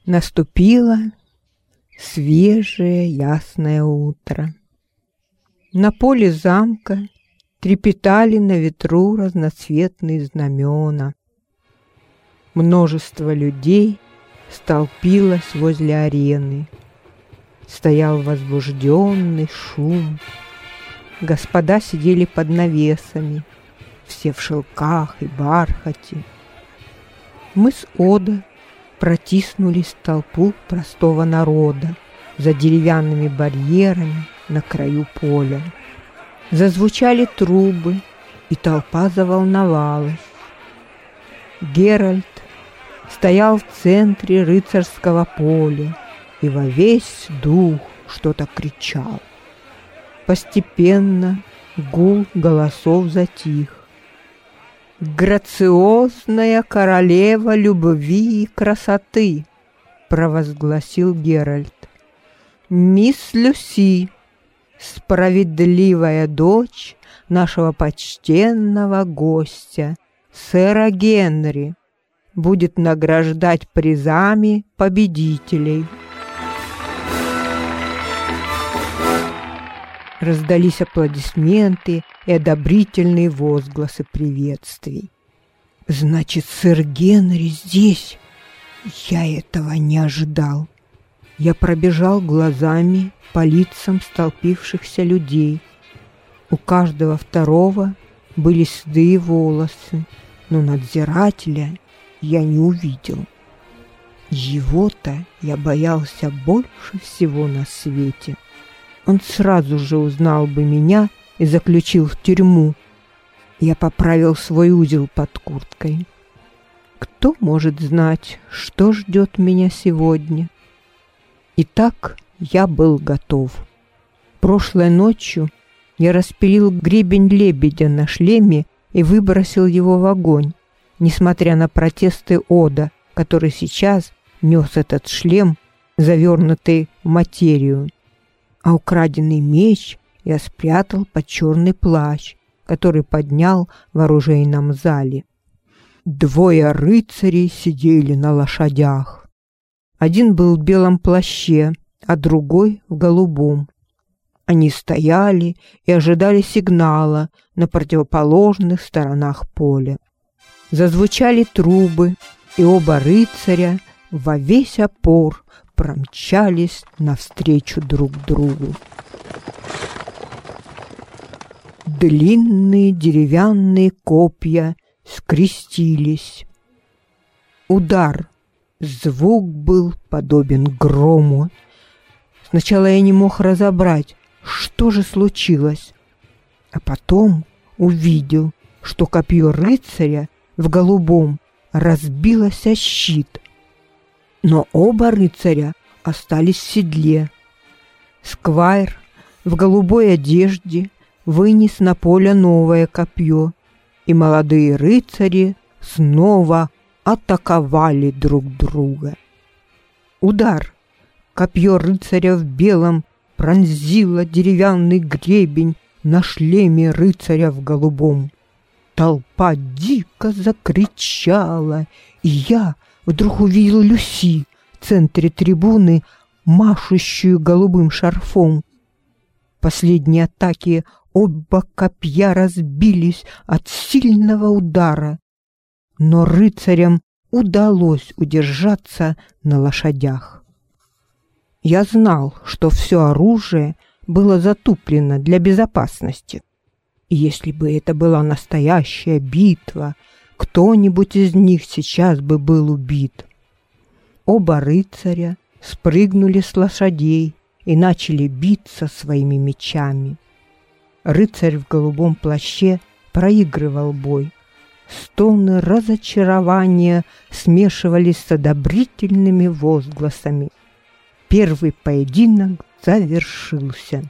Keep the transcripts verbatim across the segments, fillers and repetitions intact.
Наступило свежее ясное утро. На поле замка трепетали на ветру разноцветные знамена. Множество людей столпилось возле арены. Стоял возбужденный шум. Господа сидели под навесами, все в шелках и бархате. Мы с Ода протиснулись в толпу простого народа за деревянными барьерами на краю поля. Зазвучали трубы, и толпа заволновалась. Геральт стоял в центре рыцарского поля и во весь дух что-то кричал. Постепенно гул голосов затих. «Грациозная королева любви и красоты!» — провозгласил Геральт. «Мисс Люси, справедливая дочь нашего почтенного гостя, сэра Генри, будет награждать призами победителей». Раздались аплодисменты и одобрительные возгласы приветствий. «Значит, сэр Генри здесь? Я этого не ожидал». Я пробежал глазами по лицам столпившихся людей. У каждого второго были седые волосы, но надзирателя я не увидел. Его-то я боялся больше всего на свете. Он сразу же узнал бы меня и заключил в тюрьму. Я поправил свой узел под курткой. Кто может знать, что ждет меня сегодня? Итак, я был готов. Прошлой ночью я распилил гребень лебедя на шлеме и выбросил его в огонь, несмотря на протесты Ода, который сейчас нес этот шлем, завернутый в материю. А украденный меч я спрятал под черный плащ, который поднял в оружейном зале. Двое рыцарей сидели на лошадях. Один был в белом плаще, а другой в голубом. Они стояли и ожидали сигнала на противоположных сторонах поля. Зазвучали трубы, и оба рыцаря во весь опор промчались навстречу друг другу. Длинные деревянные копья скрестились. Удар. Звук был подобен грому. Сначала я не мог разобрать, что же случилось, а потом увидел, что копье рыцаря в голубом разбилось о щит. Но оба рыцаря остались в седле. Сквайр в голубой одежде вынес на поле новое копье, и молодые рыцари снова атаковали друг друга. Удар! Копье рыцаря в белом пронзило деревянный гребень на шлеме рыцаря в голубом. Толпа дико закричала, и я вдруг увидел Люси в центре трибуны, машущую голубым шарфом. Последние атаки оба копья разбились от сильного удара, но рыцарям удалось удержаться на лошадях. Я знал, что все оружие было затуплено для безопасности. И если бы это была настоящая битва, кто-нибудь из них сейчас бы был убит. Оба рыцаря спрыгнули с лошадей и начали биться своими мечами. Рыцарь в голубом плаще проигрывал бой. Стоны разочарования смешивались с одобрительными возгласами. Первый поединок завершился.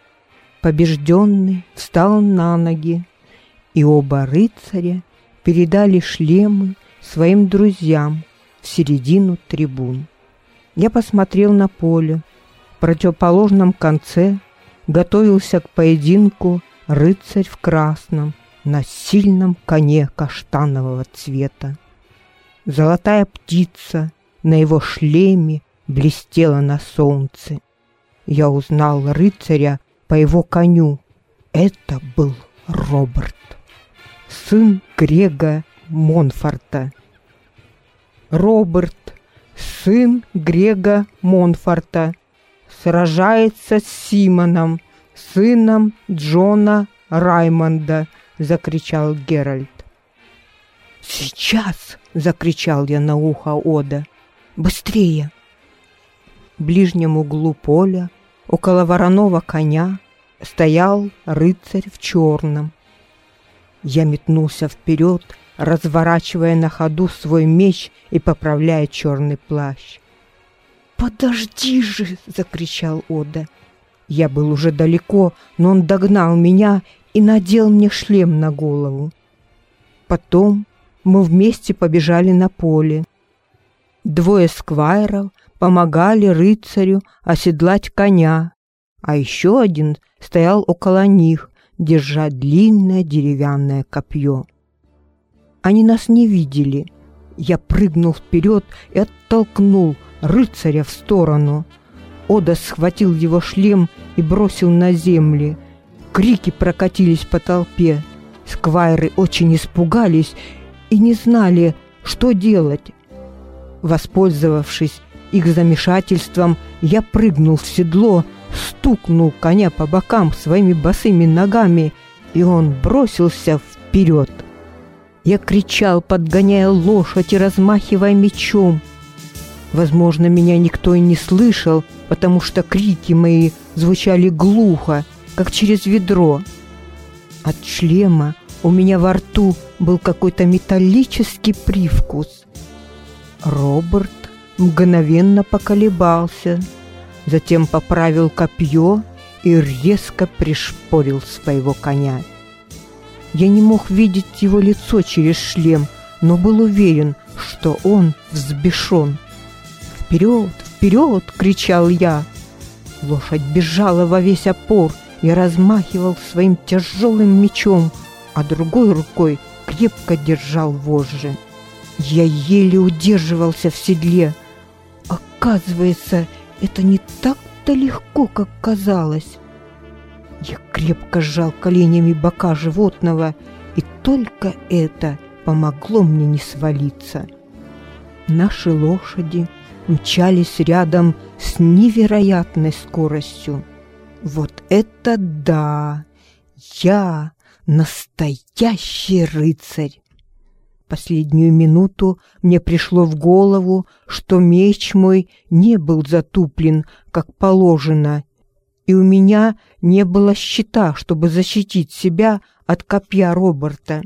Побежденный встал на ноги, и оба рыцаря передали шлемы своим друзьям в середину трибун. Я посмотрел на поле. В противоположном конце готовился к поединку рыцарь в красном на сильном коне каштанового цвета. Золотая птица на его шлеме блестело на солнце. Я узнал рыцаря по его коню. Это был Роберт, сын Грега Монфорта. Роберт, сын Грега Монфорта, сражается с Симоном, сыном Джона Раймонда, закричал Геральт. «Сейчас!» — закричал я на ухо Ода. «Быстрее!» В ближнем углу поля, около вороного коня, стоял рыцарь в черном. Я метнулся вперед, разворачивая на ходу свой меч и поправляя черный плащ. «Подожди же!» — закричал Ода. Я был уже далеко, но он догнал меня и надел мне шлем на голову. Потом мы вместе побежали на поле. Двое сквайров помогали рыцарю оседлать коня, а еще один стоял около них, держа длинное деревянное копье. Они нас не видели. Я прыгнул вперед и оттолкнул рыцаря в сторону. Ода схватил его шлем и бросил на землю. Крики прокатились по толпе. Сквайры очень испугались и не знали, что делать. Воспользовавшись их замешательством, я прыгнул в седло, стукнул коня по бокам своими босыми ногами, и он бросился вперед. Я кричал, подгоняя лошадь и размахивая мечом. Возможно, меня никто и не слышал, потому что крики мои звучали глухо, как через ведро. От шлема у меня во рту был какой-то металлический привкус. Роберт мгновенно поколебался, затем поправил копье и резко пришпорил своего коня. Я не мог видеть его лицо через шлем, но был уверен, что он взбешен. «Вперед! Вперед!» — кричал я. Лошадь бежала во весь опор. Я размахивал своим тяжелым мечом, а другой рукой крепко держал вожжи. Я еле удерживался в седле. Оказывается, это не так-то легко, как казалось. Я крепко сжал коленями бока животного, и только это помогло мне не свалиться. Наши лошади мчались рядом с невероятной скоростью. Вот это да! Я настоящий рыцарь! Последнюю минуту мне пришло в голову, что меч мой не был затуплен, как положено, и у меня не было щита, чтобы защитить себя от копья Роберта.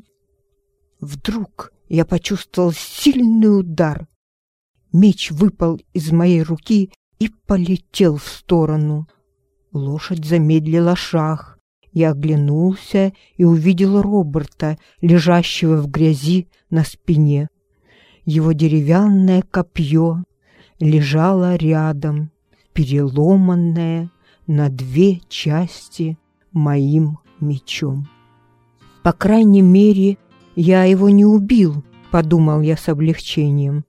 Вдруг я почувствовал сильный удар. Меч выпал из моей руки и полетел в сторону. Лошадь замедлила шаг. Я оглянулся и увидел Роберта, лежащего в грязи на спине. Его деревянное копье лежало рядом, переломанное на две части моим мечом. По крайней мере, я его не убил, подумал я с облегчением.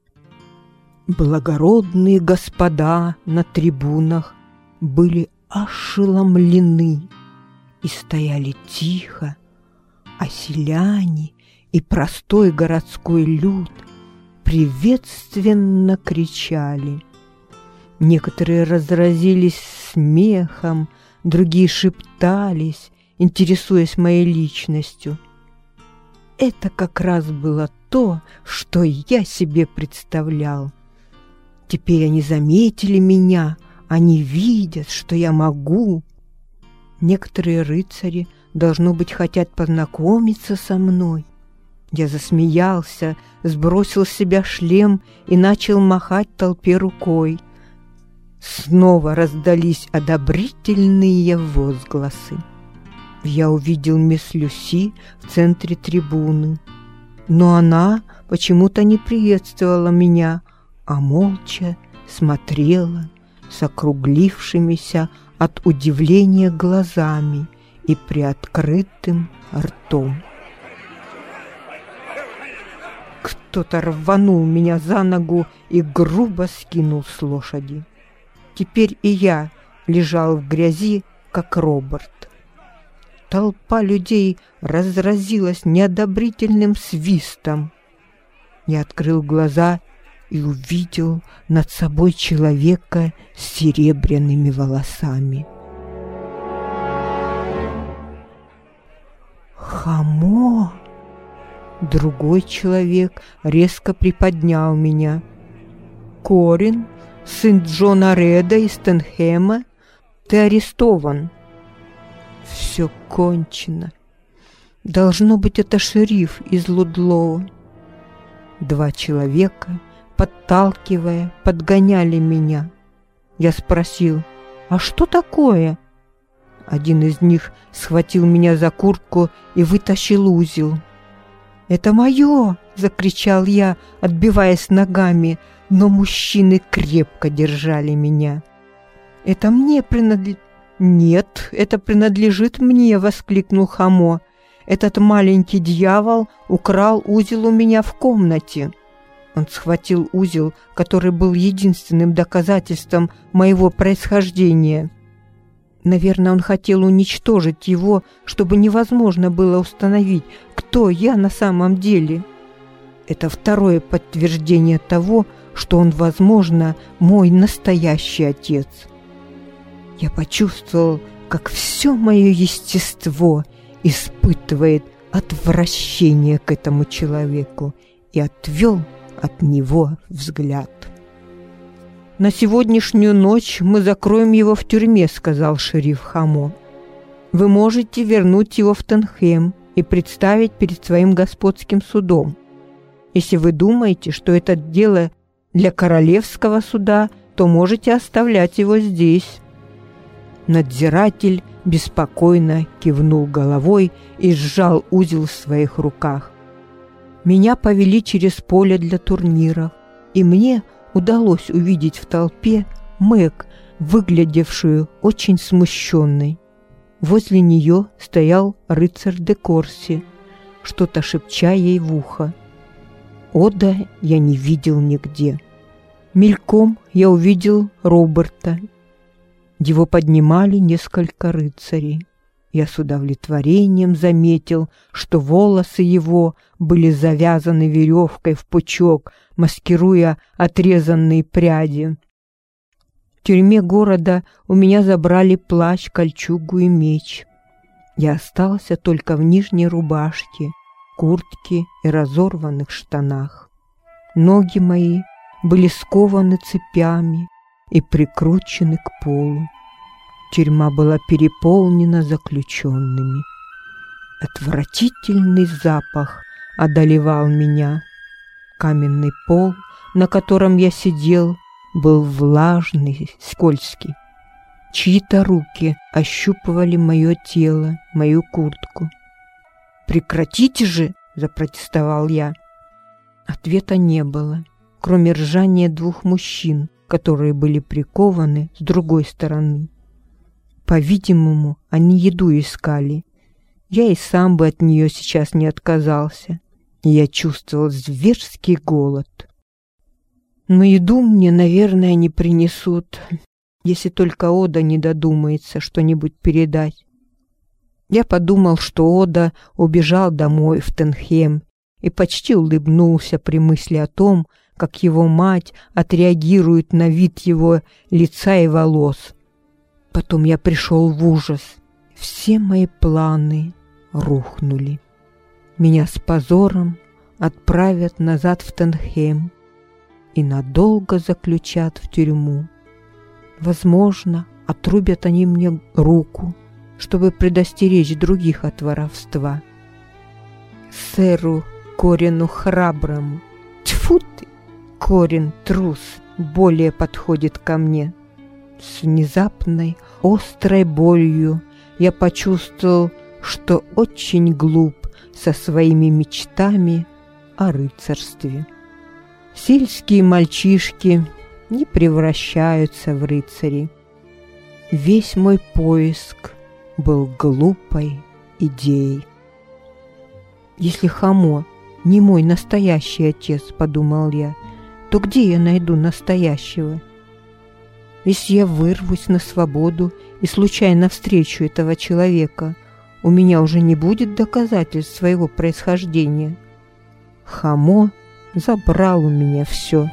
Благородные господа на трибунах были ошеломлены и стояли тихо, а селяне и простой городской люд приветственно кричали. Некоторые разразились смехом, другие шептались, интересуясь моей личностью. Это как раз было то, что я себе представлял. Теперь они заметили меня, они видят, что я могу. Некоторые рыцари, должно быть, хотят познакомиться со мной. Я засмеялся, сбросил с себя шлем и начал махать толпе рукой. Снова раздались одобрительные возгласы. Я увидел мисс Люси в центре трибуны, но она почему-то не приветствовала меня, а молча смотрела с округлившимися от удивления глазами и приоткрытым ртом. Кто-то рванул меня за ногу и грубо скинул с лошади. Теперь и я лежал в грязи, как Роберт. Толпа людей разразилась неодобрительным свистом. Я открыл глаза и увидел над собой человека с серебряными волосами. «Хамо!» Другой человек резко приподнял меня. «Корин, сын Джона Реда из Тенхэма, ты арестован». Все кончено. Должно быть, это шериф из Лудлоу. Два человека, подталкивая, подгоняли меня. Я спросил: «А что такое?» Один из них схватил меня за куртку и вытащил узел. «Это мое!» — закричал я, отбиваясь ногами, но мужчины крепко держали меня. «Это мне принадлежит...» «Нет, это принадлежит мне!» — воскликнул Хамо. «Этот маленький дьявол украл узел у меня в комнате». Он схватил узел, который был единственным доказательством моего происхождения. Наверное, он хотел уничтожить его, чтобы невозможно было установить, кто я на самом деле. Это второе подтверждение того, что он, возможно, мой настоящий отец. Я почувствовал, как все мое естество испытывает отвращение к этому человеку, и отвел от него взгляд. «На сегодняшнюю ночь мы закроем его в тюрьме», — сказал шериф Хамо. «Вы можете вернуть его в Тенхэм и представить перед своим господским судом. Если вы думаете, что это дело для королевского суда, то можете оставлять его здесь». Надзиратель беспокойно кивнул головой и сжал узел в своих руках. Меня повели через поле для турниров, и мне удалось увидеть в толпе Мэг, выглядевшую очень смущенной. Возле нее стоял рыцарь де Корси, что-то шепча ей в ухо. Ода я не видел нигде. Мельком я увидел Роберта. Его поднимали несколько рыцарей. Я с удовлетворением заметил, что волосы его были завязаны веревкой в пучок, маскируя отрезанные пряди. В тюрьме города у меня забрали плащ, кольчугу и меч. Я остался только в нижней рубашке, куртке и разорванных штанах. Ноги мои были скованы цепями и прикручены к полу. Тюрьма была переполнена заключенными. Отвратительный запах одолевал меня. Каменный пол, на котором я сидел, был влажный, скользкий. Чьи-то руки ощупывали мое тело, мою куртку. «Прекратите же!» — запротестовал я. Ответа не было, кроме ржания двух мужчин, которые были прикованы с другой стороны. По-видимому, они еду искали. Я и сам бы от нее сейчас не отказался. Я чувствовал зверский голод. Но еду мне, наверное, не принесут, если только Ода не додумается что-нибудь передать. Я подумал, что Ода убежал домой в Тенхэм и почти улыбнулся при мысли о том, как его мать отреагирует на вид его лица и волос. Потом я пришел в ужас. Все мои планы рухнули. Меня с позором отправят назад в Тенхэм и надолго заключат в тюрьму. Возможно, отрубят они мне руку, чтобы предостеречь других от воровства. Сэру Корину храброму, тьфу ты, Корин трус, более подходит ко мне. С внезапной, острой болью я почувствовал, что очень глуп со своими мечтами о рыцарстве. Сельские мальчишки не превращаются в рыцарей. Весь мой поиск был глупой идеей. Если Хамо не мой настоящий отец, подумал я, то где я найду настоящего? Если я вырвусь на свободу и случайно встречу этого человека, у меня уже не будет доказательств своего происхождения. Хамо забрал у меня все.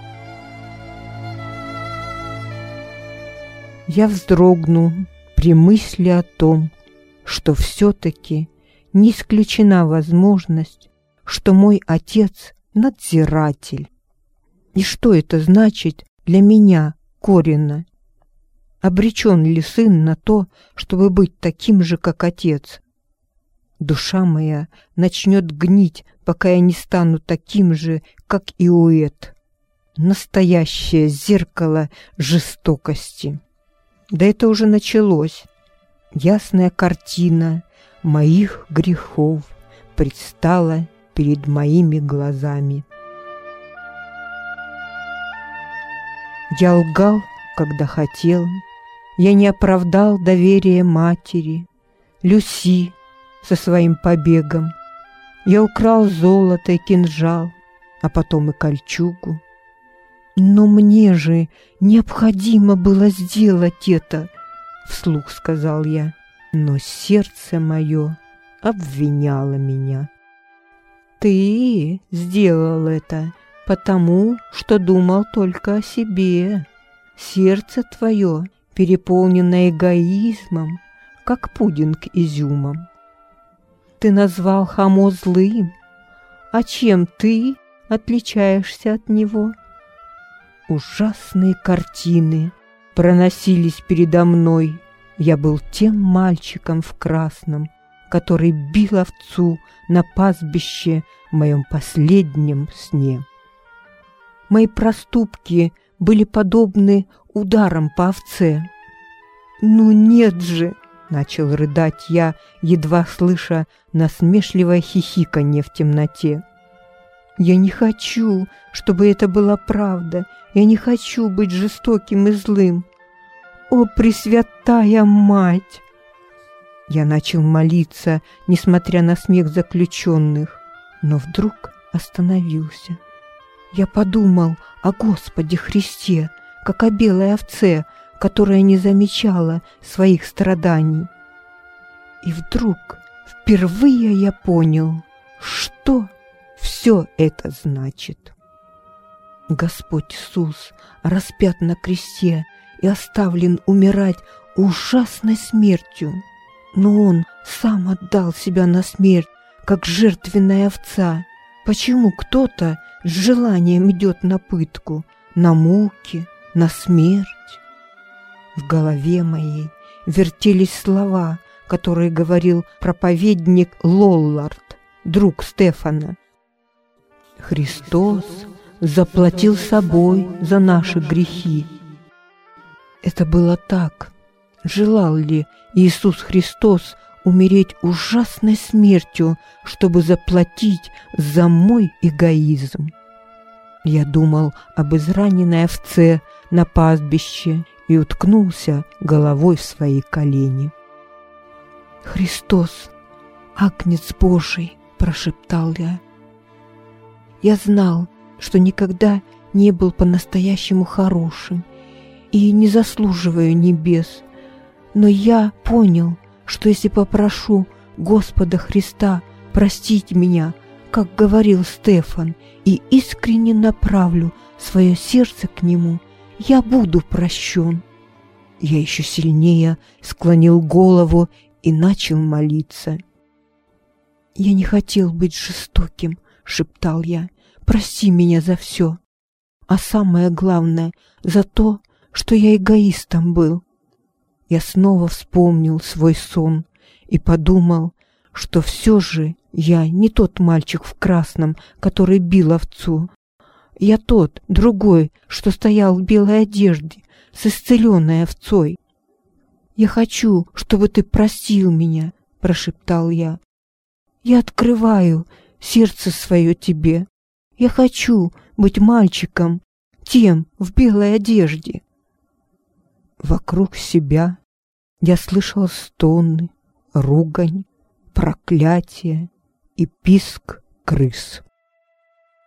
Я вздрогнул при мысли о том, что все-таки не исключена возможность, что мой отец – надзиратель. И что это значит для меня, Корина? Обречен ли сын на то, чтобы быть таким же, как отец? Душа моя начнет гнить, пока я не стану таким же, как Иоэт. Настоящее зеркало жестокости. Да это уже началось. Ясная картина моих грехов предстала перед моими глазами. Я лгал, когда хотел. Я не оправдал доверие матери, Люси со своим побегом. Я украл золото и кинжал, а потом и кольчугу. Но мне же необходимо было сделать это, вслух сказал я, но сердце мое обвиняло меня. Ты сделал это потому, что думал только о себе. Сердце твое переполнено эгоизмом, как пудинг изюмом. Ты назвал Хамо злым, а чем ты отличаешься от него? Ужасные картины проносились передо мной. Я был тем мальчиком в красном, который бил овцу на пастбище в моем последнем сне. Мои проступки были подобны ударам по овце. «Ну нет же!» — начал рыдать я, едва слыша насмешливое хихиканье в темноте. «Я не хочу, чтобы это была правда. Я не хочу быть жестоким и злым. О, Пресвятая Мать!» Я начал молиться, несмотря на смех заключенных, но вдруг остановился. Я подумал о Господе Христе, как о белой овце, которая не замечала своих страданий. И вдруг впервые я понял, что все это значит. Господь Иисус распят на кресте и оставлен умирать ужасной смертью, но Он сам отдал себя на смерть, как жертвенная овца. Почему кто-то с желанием идет на пытку, на муки, на смерть? В голове моей вертелись слова, которые говорил проповедник Лоллард, друг Стефана. Христос заплатил собой за наши грехи. Это было так. Желал ли Иисус Христос умереть ужасной смертью, чтобы заплатить за мой эгоизм? Я думал об израненной овце на пастбище и уткнулся головой в свои колени. «Христос, Агнец Божий!» – прошептал я. Я знал, что никогда не был по-настоящему хорошим и не заслуживаю небес, но я понял, что если попрошу Господа Христа простить меня, как говорил Стефан, и искренне направлю свое сердце к Нему, я буду прощен. Я еще сильнее склонил голову и начал молиться. «Я не хотел быть жестоким», — шептал я, — «прости меня за все, а самое главное, за то, что я эгоистом был». Я снова вспомнил свой сон и подумал, что все же я не тот мальчик в красном, который бил овцу. Я тот, другой, что стоял в белой одежде с исцеленной овцой. «Я хочу, чтобы ты простил меня», — прошептал я. «Я открываю сердце свое тебе. Я хочу быть мальчиком, тем в белой одежде». Вокруг себя я слышал стоны, ругань, проклятие и писк крыс.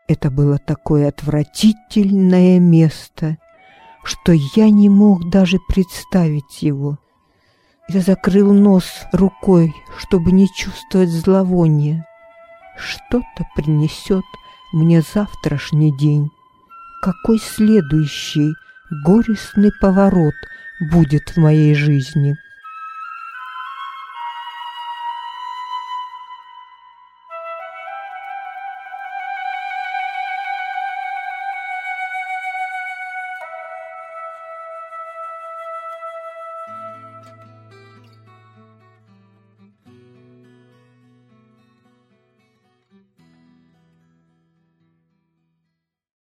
Это было такое отвратительное место, что я не мог даже представить его. Я закрыл нос рукой, чтобы не чувствовать зловония. Что-то принесет мне завтрашний день. Какой следующий горестный поворот будет в моей жизни?